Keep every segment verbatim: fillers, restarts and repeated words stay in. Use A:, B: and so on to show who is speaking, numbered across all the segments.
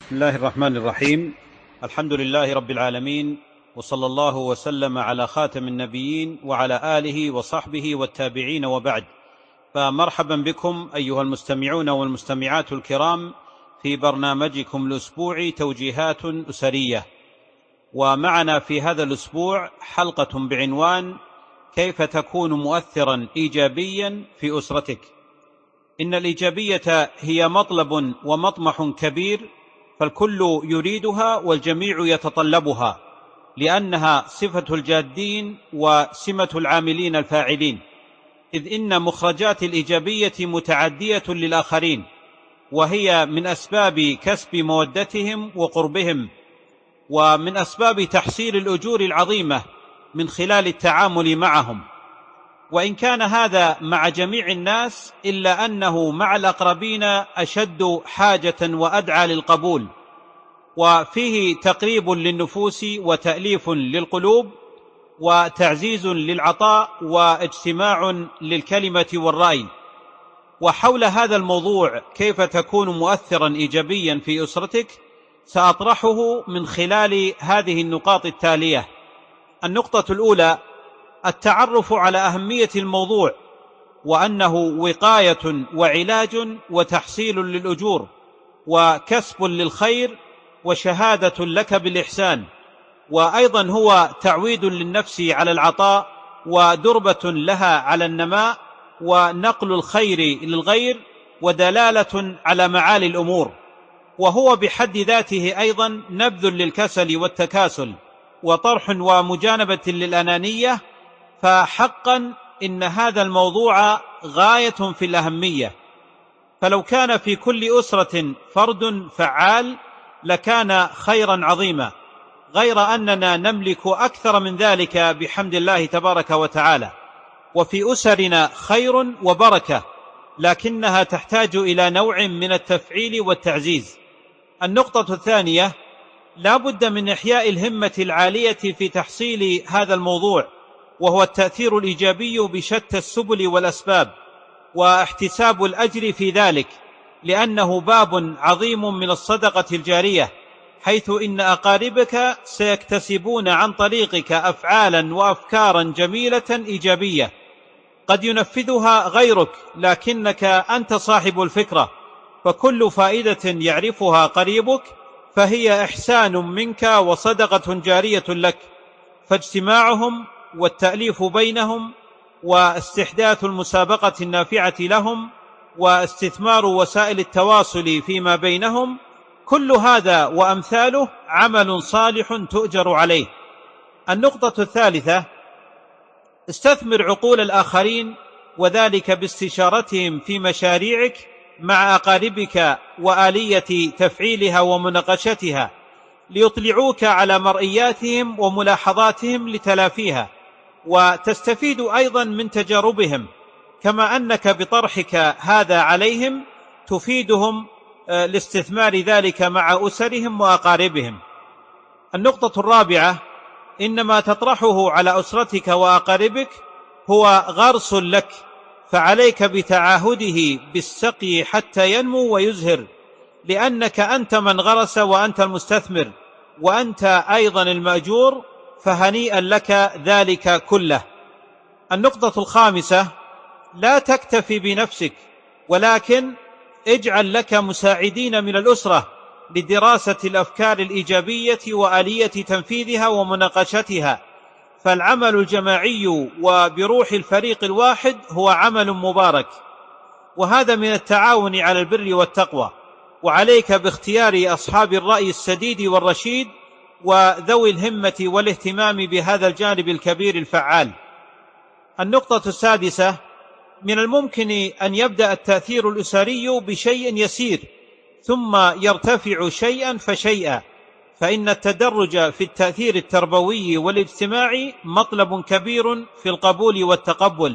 A: بسم الله الرحمن الرحيم. الحمد لله رب العالمين، وصلى الله وسلم على خاتم النبيين وعلى آله وصحبه والتابعين، وبعد. فمرحبا بكم أيها المستمعون والمستمعات الكرام في برنامجكم الأسبوعي توجيهات أسرية. ومعنا في هذا الأسبوع حلقة بعنوان كيف تكون مؤثرا إيجابيا في أسرتك. إن الإيجابية هي مطلب ومطمح كبير، فالكل يريدها والجميع يتطلبها، لأنها صفة الجادين وسمة العاملين الفاعلين، إذ إن مخرجات الإيجابية متعدية للآخرين، وهي من أسباب كسب مودتهم وقربهم، ومن أسباب تحصيل الأجور العظيمة من خلال التعامل معهم. وإن كان هذا مع جميع الناس، إلا أنه مع الأقربين أشد حاجة وأدعى للقبول، وفيه تقريب للنفوس وتأليف للقلوب وتعزيز للعطاء واجتماع للكلمة والرأي. وحول هذا الموضوع كيف تكون مؤثرا إيجابيا في أسرتك سأطرحه من خلال هذه النقاط التالية. النقطة الأولى: التعرف على أهمية الموضوع، وأنه وقاية وعلاج وتحصيل للأجور وكسب للخير وشهادة لك بالإحسان، وأيضا هو تعويد للنفس على العطاء ودربة لها على النماء ونقل الخير للغير ودلالة على معالي الأمور، وهو بحد ذاته أيضا نبذ للكسل والتكاسل وطرح ومجانبة للأنانية. فحقا إن هذا الموضوع غاية في الأهمية، فلو كان في كل أسرة فرد فعال لكان خيرا عظيما، غير أننا نملك أكثر من ذلك بحمد الله تبارك وتعالى. وفي أسرنا خير وبركة، لكنها تحتاج إلى نوع من التفعيل والتعزيز. النقطة الثانية: لا بد من إحياء الهمة العالية في تحصيل هذا الموضوع، وهو التأثير الإيجابي بشتى السبل والأسباب، واحتساب الأجر في ذلك، لأنه باب عظيم من الصدقة الجارية، حيث إن أقاربك سيكتسبون عن طريقك أفعالا وأفكارا جميلة إيجابية قد ينفذها غيرك، لكنك أنت صاحب الفكرة، فكل فائدة يعرفها قريبك فهي إحسان منك وصدقة جارية لك. فاجتماعهم والتأليف بينهم واستحداث المسابقة النافعة لهم واستثمار وسائل التواصل فيما بينهم، كل هذا وأمثاله عمل صالح تؤجر عليه. النقطة الثالثة: استثمر عقول الآخرين، وذلك باستشارتهم في مشاريعك مع أقاربك وآلية تفعيلها ومناقشتها، ليطلعوك على مرئياتهم وملاحظاتهم لتلافيها، وتستفيد أيضا من تجاربهم، كما أنك بطرحك هذا عليهم تفيدهم لاستثمار ذلك مع أسرهم وأقاربهم. النقطة الرابعة: إن ما تطرحه على أسرتك وأقاربك هو غرس لك، فعليك بتعاهده بالسقي حتى ينمو ويزهر، لأنك أنت من غرس وأنت المستثمر، وأنت أيضا المأجور، فهنيئا لك ذلك كله. النقطة الخامسة: لا تكتفي بنفسك، ولكن اجعل لك مساعدين من الأسرة لدراسة الأفكار الإيجابية وآلية تنفيذها ومناقشتها، فالعمل الجماعي وبروح الفريق الواحد هو عمل مبارك، وهذا من التعاون على البر والتقوى. وعليك باختيار أصحاب الرأي السديد والرشيد وذوي الهمة والاهتمام بهذا الجانب الكبير الفعال. النقطة السادسة: من الممكن أن يبدأ التأثير الأسري بشيء يسير، ثم يرتفع شيئا فشيئا، فإن التدرج في التأثير التربوي والاجتماعي مطلب كبير في القبول والتقبل.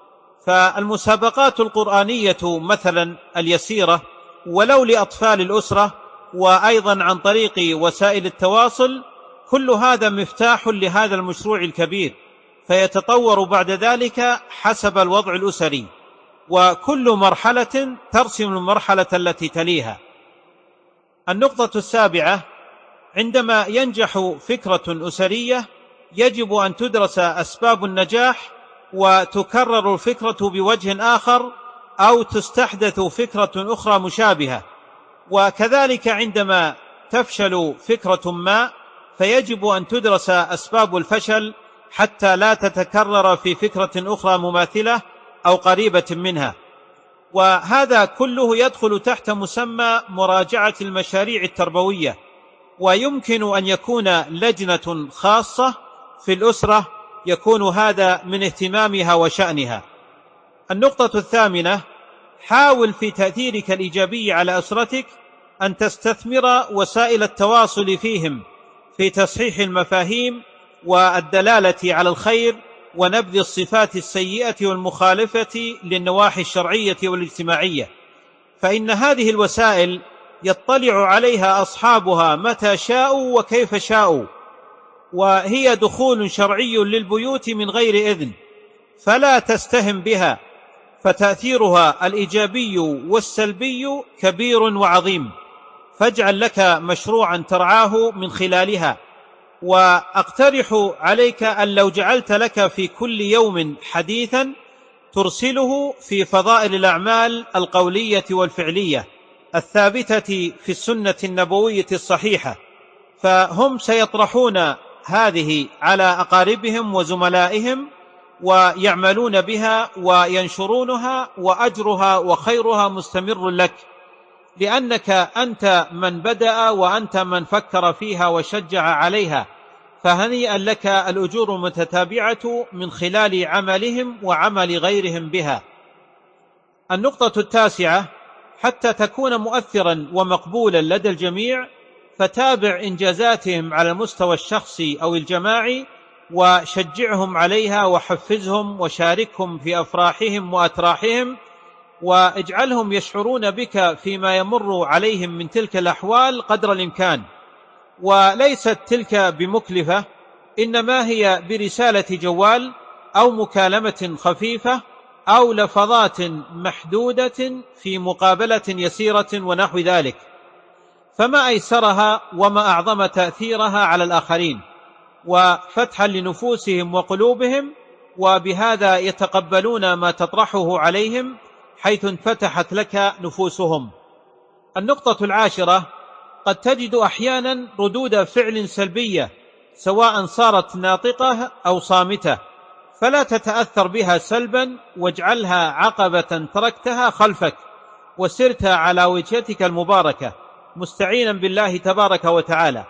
A: فالمسابقات القرآنية مثلا اليسيرة، ولو لأطفال الأسرة، وأيضا عن طريق وسائل التواصل، كل هذا مفتاح لهذا المشروع الكبير، فيتطور بعد ذلك حسب الوضع الأسري، وكل مرحلة ترسم المرحلة التي تليها. النقطة السابعة: عندما ينجح فكرة أسرية يجب أن تدرس أسباب النجاح وتكرر الفكرة بوجه آخر أو تستحدث فكرة أخرى مشابهة. وكذلك عندما تفشل فكرة ما فيجب أن تدرس أسباب الفشل حتى لا تتكرر في فكرة أخرى مماثلة أو قريبة منها. وهذا كله يدخل تحت مسمى مراجعة المشاريع التربوية، ويمكن أن يكون لجنة خاصة في الأسرة يكون هذا من اهتمامها وشأنها. النقطة الثامنة: حاول في تأثيرك الإيجابي على أسرتك أن تستثمر وسائل التواصل فيهم في تصحيح المفاهيم والدلالة على الخير ونبذ الصفات السيئة والمخالفة للنواحي الشرعية والاجتماعية، فإن هذه الوسائل يطلع عليها أصحابها متى شاءوا وكيف شاءوا، وهي دخول شرعي للبيوت من غير إذن، فلا تستهن بها، فتأثيرها الإيجابي والسلبي كبير وعظيم، فاجعل لك مشروعا ترعاه من خلالها. وأقترح عليك أن لو جعلت لك في كل يوم حديثا ترسله في فضائل الأعمال القولية والفعلية الثابتة في السنة النبوية الصحيحة، فهم سيطرحون هذه على أقاربهم وزملائهم ويعملون بها وينشرونها، وأجرها وخيرها مستمر لك، لأنك أنت من بدأ وأنت من فكر فيها وشجع عليها، فهنيئا لك الأجور المتتابعة من خلال عملهم وعمل غيرهم بها. النقطة التاسعة: حتى تكون مؤثرا ومقبولا لدى الجميع فتابع إنجازاتهم على المستوى الشخصي أو الجماعي، وشجعهم عليها وحفزهم وشاركهم في أفراحهم وأتراحهم، واجعلهم يشعرون بك فيما يمر عليهم من تلك الأحوال قدر الإمكان. وليست تلك بمكلفة، إنما هي برسالة جوال أو مكالمة خفيفة أو لفظات محدودة في مقابلة يسيرة ونحو ذلك، فما أيسرها وما أعظم تأثيرها على الآخرين وفتحا لنفوسهم وقلوبهم، وبهذا يتقبلون ما تطرحه عليهم حيث انفتحت لك نفوسهم. النقطة العاشرة: قد تجد أحيانا ردود فعل سلبية سواء صارت ناطقة أو صامتة، فلا تتأثر بها سلبا، واجعلها عقبة تركتها خلفك وسرت على وجهتك المباركة مستعينا بالله تبارك وتعالى.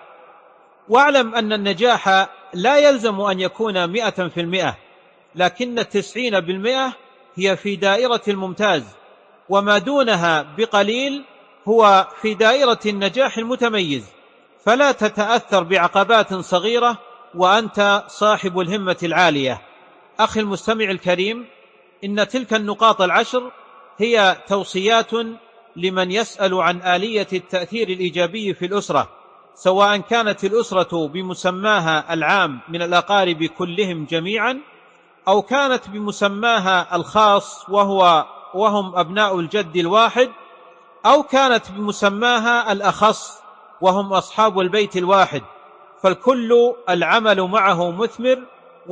A: واعلم أن النجاح لا يلزم أن يكون مئة في المئة، لكن التسعين بالمئة هي في دائرة الممتاز، وما دونها بقليل هو في دائرة النجاح المتميز، فلا تتأثر بعقبات صغيرة وأنت صاحب الهمة العالية. أخي المستمع الكريم، إن تلك النقاط العشر هي توصيات لمن يسأل عن آلية التأثير الإيجابي في الأسرة، سواء كانت الأسرة بمسماها العام من الأقارب كلهم جميعا، أو كانت بمسماها الخاص وهو وهم أبناء الجد الواحد، أو كانت بمسماها الأخص وهم أصحاب البيت الواحد، فالكل العمل معه مثمر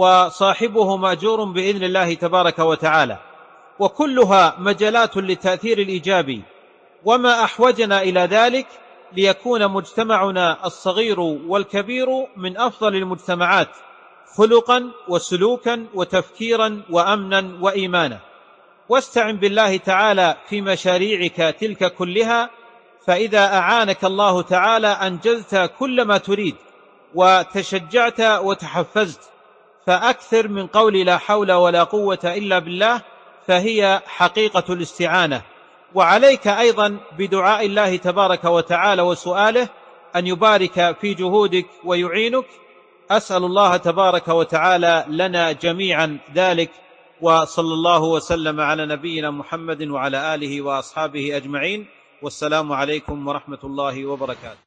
A: وصاحبه مأجور بإذن الله تبارك وتعالى، وكلها مجالات للتأثير الإيجابي. وما أحوجنا إلى ذلك ليكون مجتمعنا الصغير والكبير من أفضل المجتمعات خلقا وسلوكا وتفكيرا وأمنا وإيمانا. واستعن بالله تعالى في مشاريعك تلك كلها، فإذا أعانك الله تعالى أنجزت كل ما تريد وتشجعت وتحفزت، فأكثر من قول لا حول ولا قوة إلا بالله، فهي حقيقة الاستعانة. وعليك أيضا بدعاء الله تبارك وتعالى وسؤاله أن يبارك في جهودك ويعينك. أسأل الله تبارك وتعالى لنا جميعا ذلك، وصلى الله وسلم على نبينا محمد وعلى آله وأصحابه أجمعين، والسلام عليكم ورحمة الله وبركاته.